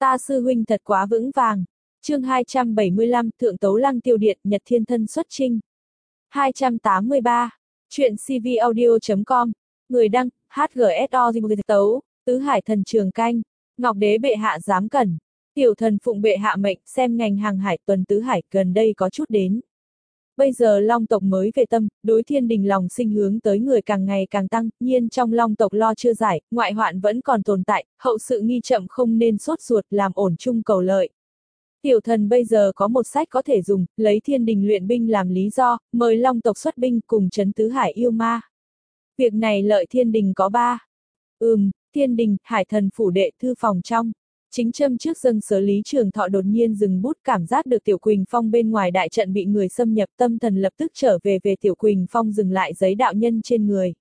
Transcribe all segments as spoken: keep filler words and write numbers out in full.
Ta sư huynh thật quá vững vàng. Chương hai trăm bảy mươi lăm, Thượng Tấu Lăng Tiêu Điện, Nhật Thiên Thân xuất chinh. hai trăm tám mươi ba. Chuyện cvaudio chấm com. Người đăng, hát giê ét o Tấu, Tứ Hải Thần Trường Canh. Ngọc Đế bệ hạ giám cẩn. Tiểu thần phụng bệ hạ mệnh, xem ngành hàng hải tuần Tứ Hải gần đây có chút đến. Bây giờ Long tộc mới về tâm, đối thiên đình lòng sinh hướng tới người càng ngày càng tăng, nhiên trong Long tộc lo chưa giải, ngoại hoạn vẫn còn tồn tại, hậu sự nghi chậm không nên sốt ruột làm ổn chung cầu lợi. Tiểu thần bây giờ có một sách có thể dùng, lấy thiên đình luyện binh làm lý do, mời Long tộc xuất binh cùng trấn Tứ Hải yêu ma. Việc này lợi thiên đình có ba. Ừm, thiên đình, hải thần phủ đệ thư phòng trong. Chính châm trước dâng sớ Lý Trường Thọ đột nhiên dừng bút, cảm giác được Tiểu Quỳnh Phong bên ngoài đại trận bị người xâm nhập, tâm thần lập tức trở về về Tiểu Quỳnh Phong dừng lại giấy đạo nhân trên người.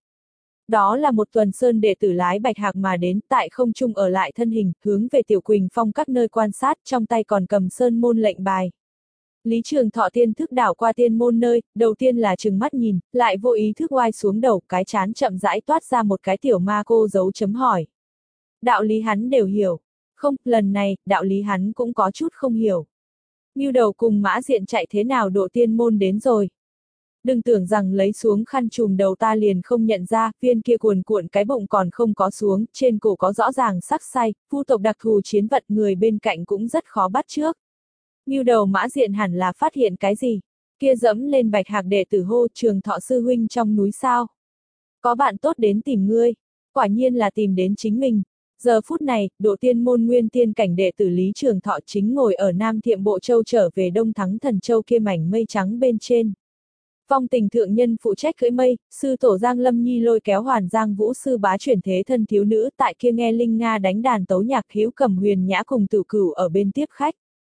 Đó là một tuần sơn đệ tử lái bạch hạc mà đến, tại không trung ở lại thân hình, hướng về Tiểu Quỳnh Phong các nơi quan sát, trong tay còn cầm sơn môn lệnh bài. Lý Trường Thọ tiên thức đảo qua tiên môn nơi, đầu tiên là trừng mắt nhìn, lại vô ý thức oai xuống đầu, cái chán chậm rãi toát ra một cái tiểu ma cô dấu chấm hỏi. Đạo lý hắn đều hiểu. Không, lần này, đạo lý hắn cũng có chút không hiểu. Ngưu Đầu cùng Mã Diện chạy thế nào độ tiên môn đến rồi. Đừng tưởng rằng lấy xuống khăn trùm đầu ta liền không nhận ra, viên kia cuồn cuộn cái bụng còn không có xuống, trên cổ có rõ ràng sắc say, phu tộc đặc thù chiến vật người bên cạnh cũng rất khó bắt trước. Ngưu Đầu Mã Diện hẳn là phát hiện cái gì? Kia dẫm lên bạch hạc đệ tử hô Trường Thọ sư huynh trong núi sao? Có bạn tốt đến tìm ngươi, quả nhiên là tìm đến chính mình. Giờ phút này, độ tiên môn nguyên tiên cảnh đệ tử Lý Trường Thọ chính ngồi ở Nam Thiệm Bộ Châu trở về Đông Thắng Thần Châu kia mảnh mây trắng bên trên. Phong Tình thượng nhân phụ trách cưỡi mây, sư tổ Giang Lâm Nhi lôi kéo Hoàn Giang Vũ sư bá chuyển thế thân thiếu nữ tại kia nghe Linh Nga đánh đàn tấu nhạc, Hữu Cầm Huyền Nhã cùng Tử Cửu ở bên tiếp khách.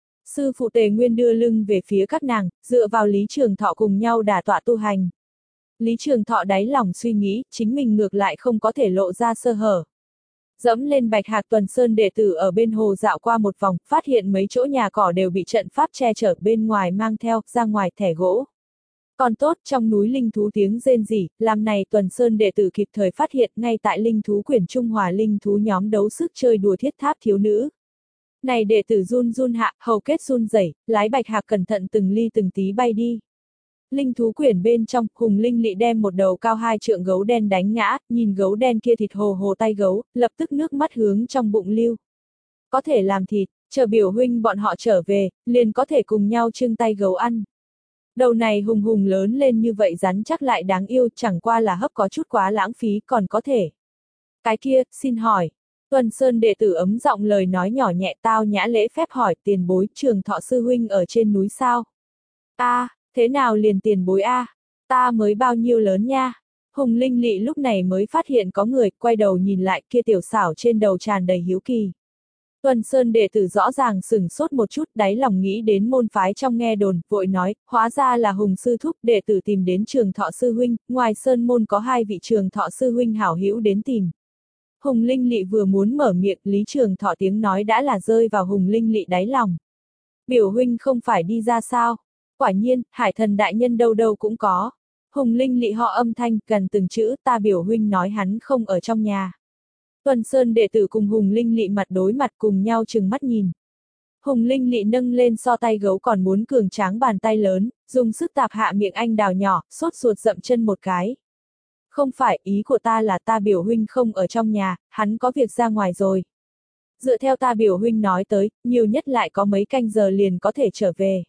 Sư phụ Tề Nguyên đưa lưng về phía các nàng, dựa vào Lý Trường Thọ cùng nhau đả tọa tu hành. Lý Trường Thọ đáy lòng suy nghĩ, chính mình ngược lại không có thể lộ ra sơ hở. Dẫm lên bạch hạc tuần sơn đệ tử ở bên hồ dạo qua một vòng, phát hiện mấy chỗ nhà cỏ đều bị trận pháp che chở, bên ngoài mang theo, ra ngoài thẻ gỗ. Còn tốt, trong núi linh thú tiếng rên rỉ, làm này tuần sơn đệ tử kịp thời phát hiện ngay tại linh thú quyển Trung Hòa linh thú nhóm đấu sức chơi đùa thiết tháp thiếu nữ. Này đệ tử run run hạ, hầu kết run rẩy, lái bạch hạc cẩn thận từng ly từng tí bay đi. Linh thú quyển bên trong, Hùng Linh Lị đem một đầu cao hai trượng gấu đen đánh ngã, nhìn gấu đen kia thịt hồ hồ tay gấu, lập tức nước mắt hướng trong bụng lưu. Có thể làm thịt, chờ biểu huynh bọn họ trở về, liền có thể cùng nhau trưng tay gấu ăn. Đầu này hùng hùng lớn lên như vậy rắn chắc lại đáng yêu, chẳng qua là hấp có chút quá lãng phí, còn có thể. Cái kia, xin hỏi. Tuần Sơn đệ tử ấm giọng lời nói nhỏ nhẹ, tao nhã lễ phép hỏi tiền bối Trường Thọ sư huynh ở trên núi sao? A, à, thế nào liền tiền bối a? À? Ta mới bao nhiêu lớn nha? Hùng Linh Lị lúc này mới phát hiện có người, quay đầu nhìn lại, kia tiểu xảo trên đầu tràn đầy hiếu kỳ. Tuần Sơn đệ tử rõ ràng sửng sốt một chút, đáy lòng nghĩ đến môn phái trong nghe đồn, vội nói, hóa ra là Hùng sư thúc, đệ tử tìm đến Trường Thọ sư huynh, ngoài sơn môn có hai vị Trường Thọ sư huynh hảo hữu đến tìm. Hùng Linh Lị vừa muốn mở miệng, Lý Trường Thọ tiếng nói đã là rơi vào Hùng Linh Lị đáy lòng. Biểu huynh không phải đi ra sao? Quả nhiên, hải thần đại nhân đâu đâu cũng có. Hùng Linh Lị họ âm thanh, gần từng chữ, ta biểu huynh nói hắn không ở trong nhà. Tuần Sơn đệ tử cùng Hùng Linh Lị mặt đối mặt cùng nhau trừng mắt nhìn. Hùng Linh Lị nâng lên so tay gấu còn muốn cường tráng bàn tay lớn, dùng sức tạp hạ miệng anh đào nhỏ, sốt ruột dậm chân một cái. Không phải, ý của ta là ta biểu huynh không ở trong nhà, hắn có việc ra ngoài rồi. Dựa theo ta biểu huynh nói tới, nhiều nhất lại có mấy canh giờ liền có thể trở về.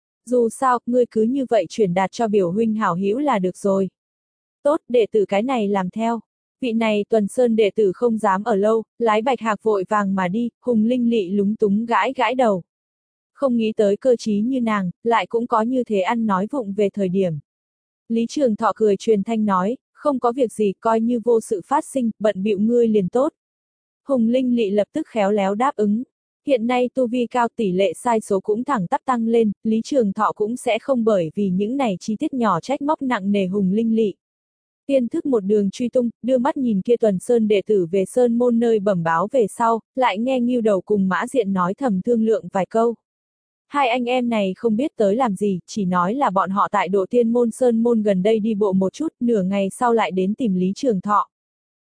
Dù sao, ngươi cứ như vậy truyền đạt cho biểu huynh hảo hữu là được rồi. Tốt, đệ tử cái này làm theo. Vị này Tuần Sơn đệ tử không dám ở lâu, lái bạch hạc vội vàng mà đi, Hùng Linh Lị lúng túng gãi gãi đầu. Không nghĩ tới cơ trí như nàng, lại cũng có như thế ăn nói vụng về thời điểm. Lý Trường Thọ cười truyền thanh nói, không có việc gì, coi như vô sự phát sinh, bận bịu ngươi liền tốt. Hùng Linh Lị lập tức khéo léo đáp ứng. Hiện nay tu vi cao, tỷ lệ sai số cũng thẳng tắp tăng lên, Lý Trường Thọ cũng sẽ không bởi vì những này chi tiết nhỏ trách móc nặng nề Hùng Linh Lị. Tiên thức một đường truy tung, đưa mắt nhìn kia Tuần Sơn đệ tử về sơn môn nơi bẩm báo về sau, lại nghe Ngưu Đầu cùng Mã Diện nói thầm thương lượng vài câu. Hai anh em này không biết tới làm gì, chỉ nói là bọn họ tại độ tiên môn sơn môn gần đây đi bộ một chút, nửa ngày sau lại đến tìm Lý Trường Thọ.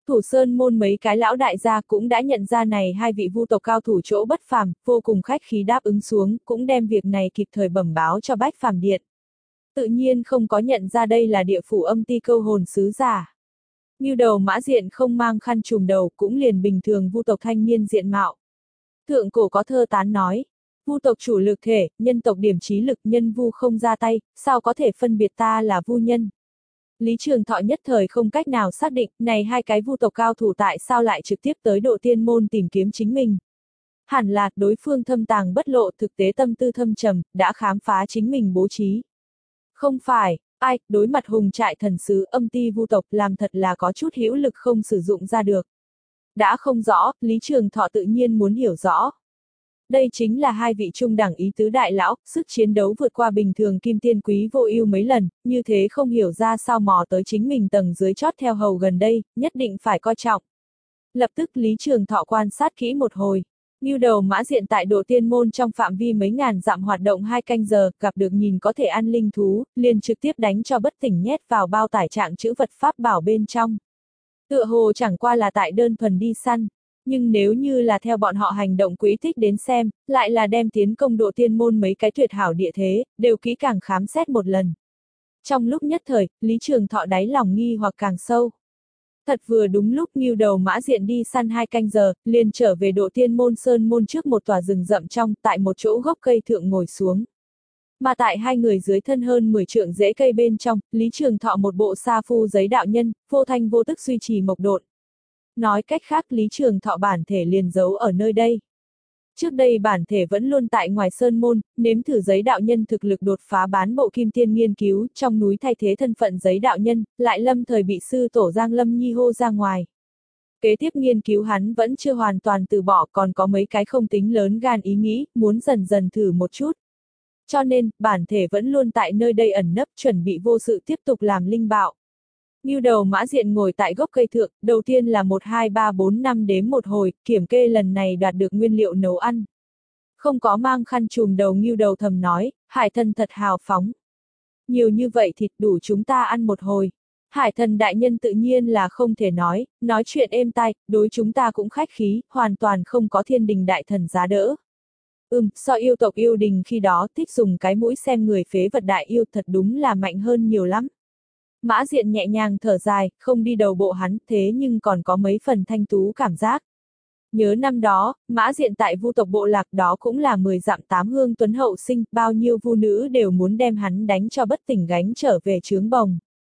Thủ Sơn môn mấy cái lão đại gia cũng đã nhận ra này hai vị vu tộc cao thủ chỗ bất phàm, vô cùng khách khí đáp ứng xuống, cũng đem việc này kịp thời bẩm báo cho Bách Phàm Điện. Tự nhiên không có nhận ra đây là địa phủ âm ti câu hồn sứ giả. Ngưu đầu Mã Diện không mang khăn trùm đầu, cũng liền bình thường vu tộc thanh niên diện mạo. Thượng cổ có thơ tán nói, vu tộc chủ lực thể, nhân tộc điểm trí lực, nhân vu không ra tay, sao có thể phân biệt ta là vu nhân. Lý Trường Thọ nhất thời không cách nào xác định, này hai cái vu tộc cao thủ tại sao lại trực tiếp tới Độ Tiên môn tìm kiếm chính mình. Hẳn là, đối phương thâm tàng bất lộ, thực tế tâm tư thâm trầm, đã khám phá chính mình bố trí. Không phải, ai, đối mặt hùng trại thần sứ âm ti vu tộc làm thật là có chút hữu lực không sử dụng ra được. Đã không rõ, Lý Trường Thọ tự nhiên muốn hiểu rõ. Đây chính là hai vị trung đẳng ý tứ đại lão, sức chiến đấu vượt qua bình thường kim tiên quý vô ưu mấy lần, như thế không hiểu ra sao mò tới chính mình tầng dưới chót theo hầu gần đây, nhất định phải coi trọng. Lập tức Lý Trường Thọ quan sát kỹ một hồi. Ngưu đầu Mã Diện tại Độ Tiên môn trong phạm vi mấy ngàn dặm hoạt động hai canh giờ, gặp được nhìn có thể ăn linh thú, liền trực tiếp đánh cho bất tỉnh nhét vào bao tải trạng chữ vật pháp bảo bên trong. Tựa hồ chẳng qua là tại đơn thuần đi săn, nhưng nếu như là theo bọn họ hành động quỹ tích đến xem, lại là đem tiến công Độ Tiên môn mấy cái tuyệt hảo địa thế, đều kỹ càng khám xét một lần. Trong lúc nhất thời, Lý Trường Thọ đáy lòng nghi hoặc càng sâu. Thật vừa đúng lúc Ngưu đầu Mã Diện đi săn hai canh giờ, liền trở về Độ Tiên môn sơn môn trước một tòa rừng rậm trong, tại một chỗ gốc cây thượng ngồi xuống. Mà tại hai người dưới thân hơn mười trượng rễ cây bên trong, Lý Trường Thọ một bộ sa phu giấy đạo nhân, vô thanh vô tức duy trì mộc độn. Nói cách khác Lý Trường Thọ bản thể liền giấu ở nơi đây. Trước đây bản thể vẫn luôn tại ngoài sơn môn, nếm thử giấy đạo nhân thực lực đột phá bán bộ kim tiên nghiên cứu, trong núi thay thế thân phận giấy đạo nhân, lại lâm thời bị sư tổ Giang Lâm Nhi hô ra ngoài. Kế tiếp nghiên cứu hắn vẫn chưa hoàn toàn từ bỏ, còn có mấy cái không tính lớn gan ý nghĩ, muốn dần dần thử một chút. Cho nên, bản thể vẫn luôn tại nơi đây ẩn nấp chuẩn bị vô sự tiếp tục làm linh bạo. Ngưu đầu Mã Diện ngồi tại gốc cây thượng, đầu tiên là một hai ba bốn năm đếm một hồi, kiểm kê lần này đạt được nguyên liệu nấu ăn. Không có mang khăn trùm đầu Ngưu đầu thầm nói, Hải Thần thật hào phóng. Nhiều như vậy thịt đủ chúng ta ăn một hồi. Hải Thần đại nhân tự nhiên là không thể nói, nói chuyện êm tai, đối chúng ta cũng khách khí, hoàn toàn không có thiên đình đại thần giá đỡ. Ừm, so yêu tộc yêu đình khi đó thích dùng cái mũi xem người phế vật đại yêu thật đúng là mạnh hơn nhiều lắm. Mã Diện nhẹ nhàng thở dài, không đi đầu bộ hắn, thế nhưng còn có mấy phần thanh tú cảm giác. Nhớ năm đó, Mã Diện tại vu tộc bộ lạc đó cũng là mười dặm tám hương tuấn hậu sinh, bao nhiêu vu nữ đều muốn đem hắn đánh cho bất tỉnh gánh trở về chướng bồng.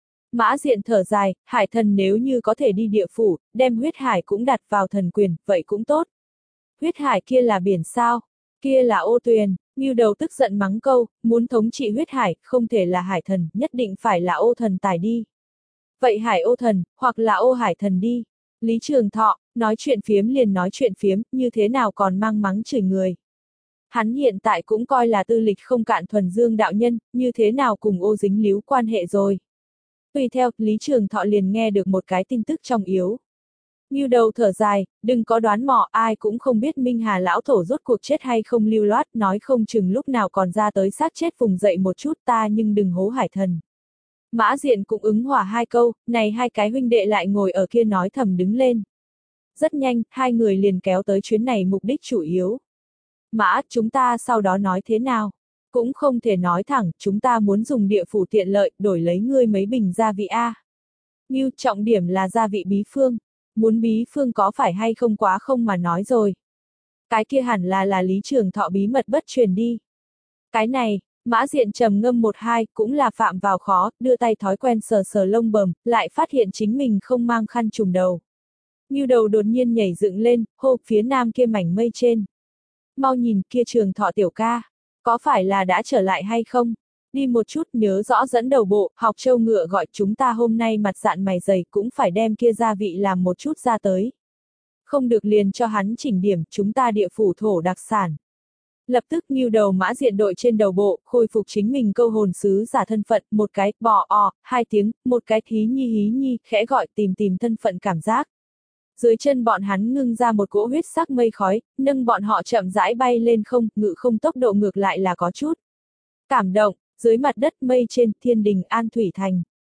Mã Diện thở dài, Hải Thần nếu như có thể đi địa phủ, đem huyết hải cũng đặt vào thần quyền, vậy cũng tốt. Huyết hải kia là biển sao? Kia là ô tuyền. Ngưu đầu tức giận mắng câu, muốn thống trị huyết hải, không thể là hải thần, nhất định phải là ô thần tài đi. Vậy hải ô thần, hoặc là ô hải thần đi. Lý Trường Thọ, nói chuyện phiếm liền nói chuyện phiếm, như thế nào còn mang mắng chửi người. Hắn hiện tại cũng coi là tư lịch không cạn thuần dương đạo nhân, như thế nào cùng ô dính líu quan hệ rồi. Tùy theo, Lý Trường Thọ liền nghe được một cái tin tức trong yếu. Ngưu đầu thở dài, đừng có đoán mò, ai cũng không biết Minh Hà lão tổ rốt cuộc chết hay không lưu loát, nói không chừng lúc nào còn ra tới xác chết vùng dậy một chút ta nhưng đừng hố Hải Thần. Mã Diện cũng ứng hòa hai câu, này hai cái huynh đệ lại ngồi ở kia nói thầm đứng lên. Rất nhanh, hai người liền kéo tới chuyến này mục đích chủ yếu. Mã, chúng ta sau đó nói thế nào? Cũng không thể nói thẳng, chúng ta muốn dùng địa phủ tiện lợi, đổi lấy ngươi mấy bình gia vị A. Ngưu, trọng điểm là gia vị bí phương. Muốn bí phương có phải hay không quá không mà nói rồi. Cái kia hẳn là là Lý Trường Thọ bí mật bất truyền đi. Cái này, Mã Diện trầm ngâm một hai, cũng là phạm vào khó, đưa tay thói quen sờ sờ lông bầm, lại phát hiện chính mình không mang khăn trùm đầu. Ngưu đầu đột nhiên nhảy dựng lên, hô phía nam kia mảnh mây trên. Mau nhìn kia Trường Thọ tiểu ca, có phải là đã trở lại hay không? Đi một chút nhớ rõ dẫn đầu bộ, học châu ngựa gọi chúng ta hôm nay mặt dạn mày dày cũng phải đem kia gia vị làm một chút ra tới. Không được liền cho hắn chỉnh điểm, chúng ta địa phủ thổ đặc sản. Lập tức Ngưu đầu Mã Diện đội trên đầu bộ, khôi phục chính mình câu hồn sứ giả thân phận, một cái, bò o, hai tiếng, một cái hí nhi hí nhi, khẽ gọi tìm tìm thân phận cảm giác. Dưới chân bọn hắn ngưng ra một cỗ huyết sắc mây khói, nâng bọn họ chậm rãi bay lên không, ngự không tốc độ ngược lại là có chút cảm động. Dưới mặt đất mây trên thiên đình An Thủy Thành.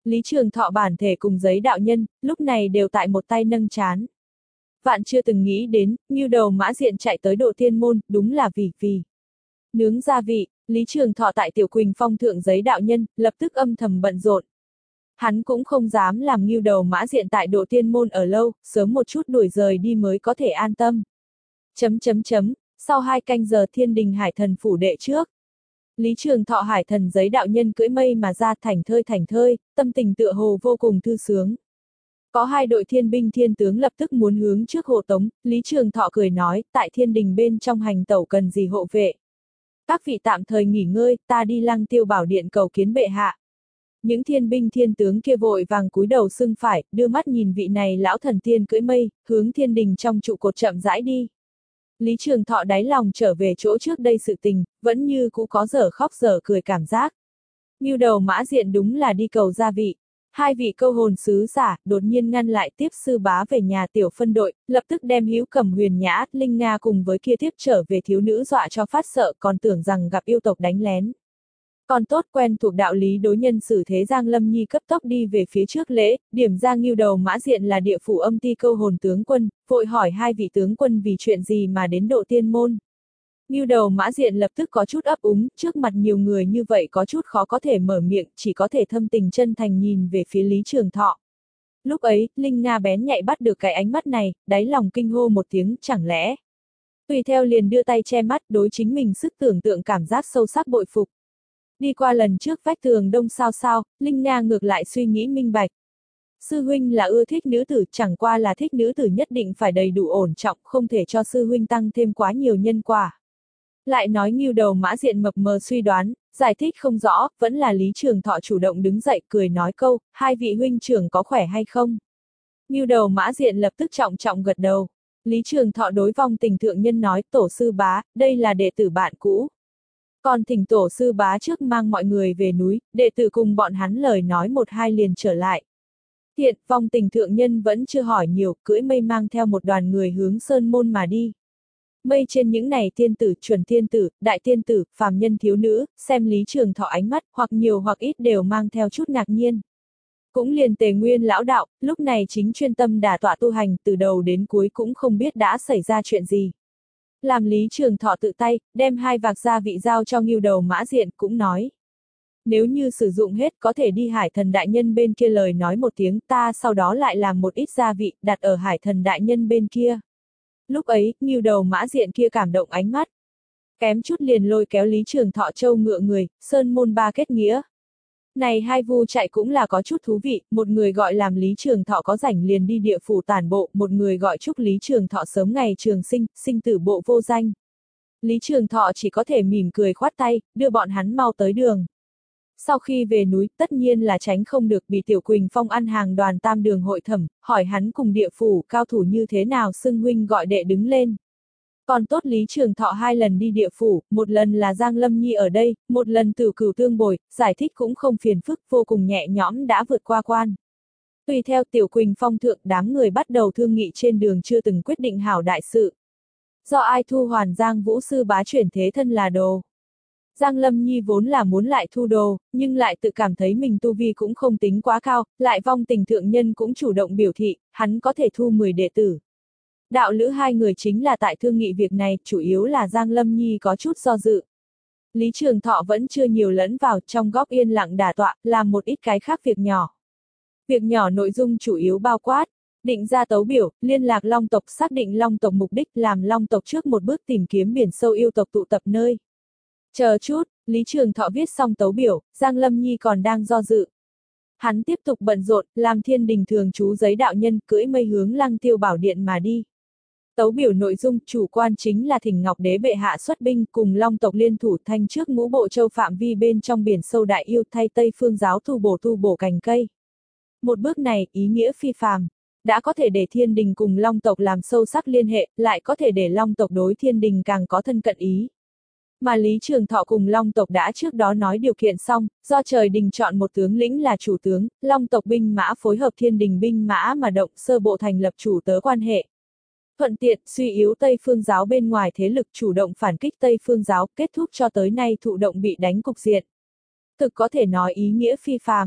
Lý Trường Thọ bản thể cùng giấy đạo nhân, lúc này đều tại một tay nâng chán. Vạn chưa từng nghĩ đến, Ngưu Đầu Mã Diện chạy tới Độ Tiên Môn, đúng là vì, vì nướng gia vị. Lý Trường Thọ tại Tiểu Quỳnh Phong thượng giấy đạo nhân, lập tức âm thầm bận rộn. Hắn cũng không dám làm Ngưu Đầu Mã Diện tại Độ Tiên Môn ở lâu, sớm một chút đuổi rời đi mới có thể an tâm. Chấm chấm chấm, sau hai canh giờ Thiên Đình Hải Thần phủ đệ trước. Lý Trường Thọ Hải Thần giấy đạo nhân cưỡi mây mà ra, thảnh thơi thảnh thơi, tâm tình tựa hồ vô cùng thư sướng. Có hai đội thiên binh thiên tướng lập tức muốn hướng trước hộ tống, Lý Trường Thọ cười nói, tại Thiên Đình bên trong hành tẩu cần gì hộ vệ. Các vị tạm thời nghỉ ngơi, ta đi Lăng Tiêu Bảo Điện cầu kiến bệ hạ. Những thiên binh thiên tướng kia vội vàng cúi đầu xưng phải, đưa mắt nhìn vị này lão thần tiên cưỡi mây, hướng Thiên Đình trong trụ cột chậm rãi đi. Lý Trường Thọ đáy lòng trở về chỗ trước đây sự tình, vẫn như cũ có dở khóc dở cười cảm giác. Ngưu Đầu Mã Diện đúng là đi cầu gia vị. Hai vị câu hồn sứ giả, đột nhiên ngăn lại tiếp sư bá về nhà tiểu phân đội, lập tức đem Hữu Cẩm Huyền Nhã, Linh Nga cùng với kia tiếp trở về thiếu nữ dọa cho phát sợ, còn tưởng rằng gặp yêu tộc đánh lén. Còn tốt quen thuộc đạo lý đối nhân xử thế Giang Lâm Nhi cấp tốc đi về phía trước lễ, điểm ra Ngưu Đầu Mã Diện là địa phủ âm ti câu hồn tướng quân, vội hỏi hai vị tướng quân vì chuyện gì mà đến Độ Tiên Môn. Ngưu Đầu Mã Diện lập tức có chút ấp úng, trước mặt nhiều người như vậy có chút khó có thể mở miệng, chỉ có thể thâm tình chân thành nhìn về phía Lý Trường Thọ. Lúc ấy, Linh Nga bén nhạy bắt được cái ánh mắt này, đáy lòng kinh hô một tiếng, chẳng lẽ. Tùy theo liền đưa tay che mắt, đối chính mình sức tưởng tượng cảm giác sâu sắc bội phục. Đi qua lần trước vách tường đông sao sao, Linh Nga ngược lại suy nghĩ minh bạch. Sư huynh là ưa thích nữ tử, chẳng qua là thích nữ tử nhất định phải đầy đủ ổn trọng, không thể cho sư huynh tăng thêm quá nhiều nhân quả. Lại nói Ngưu Đầu Mã Diện mập mờ suy đoán, giải thích không rõ, vẫn là Lý Trường Thọ chủ động đứng dậy cười nói câu, hai vị huynh trưởng có khỏe hay không? Ngưu Đầu Mã Diện lập tức trọng trọng gật đầu. Lý Trường Thọ đối Vong Tình thượng nhân nói, tổ sư bá, đây là đệ tử bạn cũ. Còn thỉnh tổ sư bá trước mang mọi người về núi, đệ tử cùng bọn hắn lời nói một hai liền trở lại. Hiện, Vong Tình thượng nhân vẫn chưa hỏi nhiều, cưỡi mây mang theo một đoàn người hướng Sơn Môn mà đi. Mây trên những này tiên tử, chuẩn tiên tử, đại tiên tử, phàm nhân thiếu nữ, xem Lý Trường Thọ ánh mắt, hoặc nhiều hoặc ít đều mang theo chút ngạc nhiên. Cũng liền Tề Nguyên lão đạo, lúc này chính chuyên tâm đả tọa tu hành, từ đầu đến cuối cũng không biết đã xảy ra chuyện gì. Làm Lý Trường Thọ tự tay, đem hai vạc gia vị giao cho Ngưu Đầu Mã Diện, cũng nói. Nếu như sử dụng hết có thể đi Hải Thần đại nhân bên kia lời nói một tiếng, ta sau đó lại làm một ít gia vị, đặt ở Hải Thần đại nhân bên kia. Lúc ấy, Ngưu Đầu Mã Diện kia cảm động ánh mắt. Kém chút liền lôi kéo Lý Trường Thọ châu ngựa người, Sơn Môn ba kết nghĩa. Này hai vu chạy cũng là có chút thú vị, một người gọi làm Lý Trường Thọ có rảnh liền đi địa phủ tản bộ, một người gọi chúc Lý Trường Thọ sớm ngày trường sinh, sinh tử bộ vô danh. Lý Trường Thọ chỉ có thể mỉm cười khoát tay, đưa bọn hắn mau tới đường. Sau khi về núi, tất nhiên là tránh không được bị Tiểu Quỳnh Phong ăn hàng đoàn tam đường hội thẩm, hỏi hắn cùng địa phủ cao thủ như thế nào xưng huynh gọi đệ đứng lên. Còn tốt Lý Trường Thọ hai lần đi địa phủ, một lần là Giang Lâm Nhi ở đây, một lần Tử Cửu tương bồi, giải thích cũng không phiền phức, vô cùng nhẹ nhõm đã vượt qua quan. Tùy theo Tiểu Quỳnh Phong thượng đám người bắt đầu thương nghị trên đường chưa từng quyết định hảo đại sự. Do ai thu hoàn Giang Vũ sư bá chuyển thế thân là đồ. Giang Lâm Nhi vốn là muốn lại thu đồ, nhưng lại tự cảm thấy mình tu vi cũng không tính quá cao, lại Vong Tình thượng nhân cũng chủ động biểu thị, hắn có thể thu mười đệ tử. Đạo lữ hai người chính là tại thương nghị việc này, chủ yếu là Giang Lâm Nhi có chút do dự. Lý Trường Thọ vẫn chưa nhiều lẫn vào, trong góc yên lặng đả tọa, làm một ít cái khác việc nhỏ. Việc nhỏ nội dung chủ yếu bao quát, định ra tấu biểu, liên lạc Long tộc, xác định Long tộc mục đích, làm Long tộc trước một bước tìm kiếm biển sâu yêu tộc tụ tập nơi. Chờ chút, Lý Trường Thọ viết xong tấu biểu, Giang Lâm Nhi còn đang do dự. Hắn tiếp tục bận rộn, làm Thiên Đình thường trú giấy đạo nhân cưỡi mây hướng Lăng Tiêu Bảo Điện mà đi. Tấu biểu nội dung chủ quan chính là thỉnh Ngọc Đế bệ hạ xuất binh cùng Long tộc liên thủ thanh trước ngũ bộ châu phạm vi bên trong biển sâu đại yêu thay Tây Phương giáo thu bổ thu bổ cành cây. Một bước này ý nghĩa phi phàm, đã có thể để Thiên Đình cùng Long tộc làm sâu sắc liên hệ, lại có thể để Long tộc đối Thiên Đình càng có thân cận ý. Mà Lý Trường Thọ cùng Long tộc đã trước đó nói điều kiện xong, do trời đình chọn một tướng lĩnh là chủ tướng, Long tộc binh mã phối hợp Thiên Đình binh mã mà động sơ bộ thành lập chủ tớ quan hệ. Thuận tiện, suy yếu Tây Phương giáo bên ngoài thế lực chủ động phản kích Tây Phương giáo, kết thúc cho tới nay thụ động bị đánh cục diện. Thực có thể nói ý nghĩa phi phàm.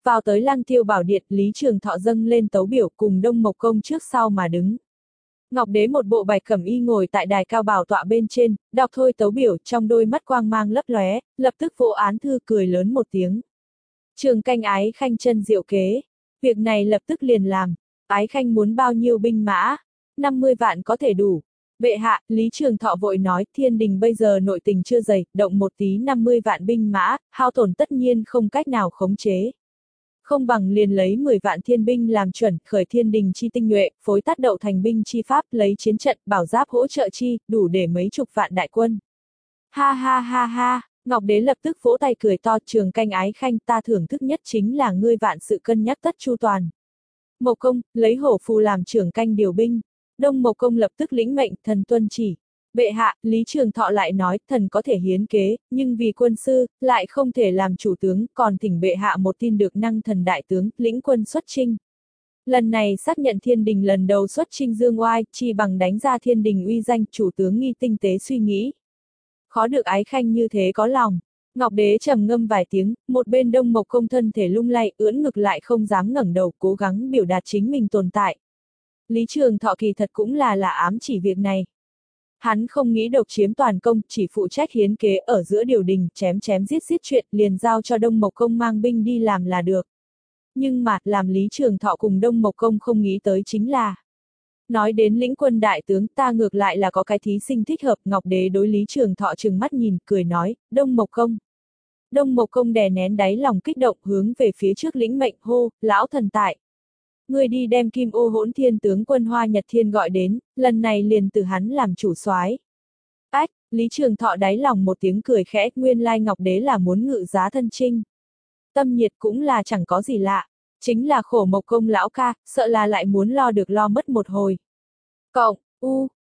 Vào tới Lăng Tiêu Bảo Điện, Lý Trường Thọ dâng lên tấu biểu cùng Đông Mộc Công trước sau mà đứng. Ngọc Đế một bộ bạch cẩm y ngồi tại đài cao bảo tọa bên trên, đọc thôi tấu biểu, trong đôi mắt quang mang lấp lóe, lập tức vỗ án thư cười lớn một tiếng. Trường Canh ái khanh chân diệu kế, việc này lập tức liền làm. Ái khanh muốn bao nhiêu binh mã? năm mươi vạn có thể đủ. Bệ hạ, Lý Trường Thọ vội nói, thiên đình bây giờ nội tình chưa dày, động một tí năm mươi vạn binh mã, hao tổn tất nhiên không cách nào khống chế. Không bằng liền lấy mười vạn thiên binh làm chuẩn, khởi thiên đình chi tinh nhuệ, phối tát đậu thành binh chi pháp, lấy chiến trận, bảo giáp hỗ trợ chi, đủ để mấy chục vạn đại quân. Ha ha ha ha, Ngọc Đế lập tức vỗ tay cười to, Trường Canh ái khanh, ta thưởng thức nhất chính là ngươi vạn sự cân nhắc tất chu toàn. Mộc Công, lấy hổ phù làm trưởng canh điều binh. Đông Mộc Công lập tức lĩnh mệnh, thần tuân chỉ. Bệ hạ, Lý Trường Thọ lại nói, thần có thể hiến kế, nhưng vì quân sư, lại không thể làm chủ tướng, còn thỉnh bệ hạ một tin được năng thần đại tướng, lĩnh quân xuất chinh. Lần này xác nhận thiên đình lần đầu xuất chinh dương oai, chi bằng đánh ra thiên đình uy danh, chủ tướng nghi tinh tế suy nghĩ. Khó được ái khanh như thế có lòng. Ngọc Đế trầm ngâm vài tiếng, một bên Đông Mộc Công thân thể lung lay, ưỡn ngực lại không dám ngẩng đầu, cố gắng biểu đạt chính mình tồn tại. Lý Trường Thọ kỳ thật cũng là là ám chỉ việc này. Hắn không nghĩ độc chiếm toàn công, chỉ phụ trách hiến kế ở giữa điều đình, chém chém giết giết chuyện, liền giao cho Đông Mộc Công mang binh đi làm là được. Nhưng mà, làm Lý Trường Thọ cùng Đông Mộc Công không nghĩ tới chính là. Nói đến lĩnh quân đại tướng, ta ngược lại là có cái thí sinh thích hợp, Ngọc Đế đối Lý Trường Thọ trừng mắt nhìn, cười nói, Đông Mộc Công. Đông Mộc Công đè nén đáy lòng kích động, hướng về phía trước lĩnh mệnh, hô, lão thần tại. Người đi đem Kim Ô Hỗn Thiên tướng quân Hoa Nhật Thiên gọi đến, lần này liền từ hắn làm chủ soái. Ách, Lý Trường Thọ đáy lòng một tiếng cười khẽ, nguyên lai Ngọc Đế là muốn ngự giá thân chinh. Tâm nhiệt cũng là chẳng có gì lạ, chính là khổ Mộc Công lão ca, sợ là lại muốn lo được lo mất một hồi. Cộng, u,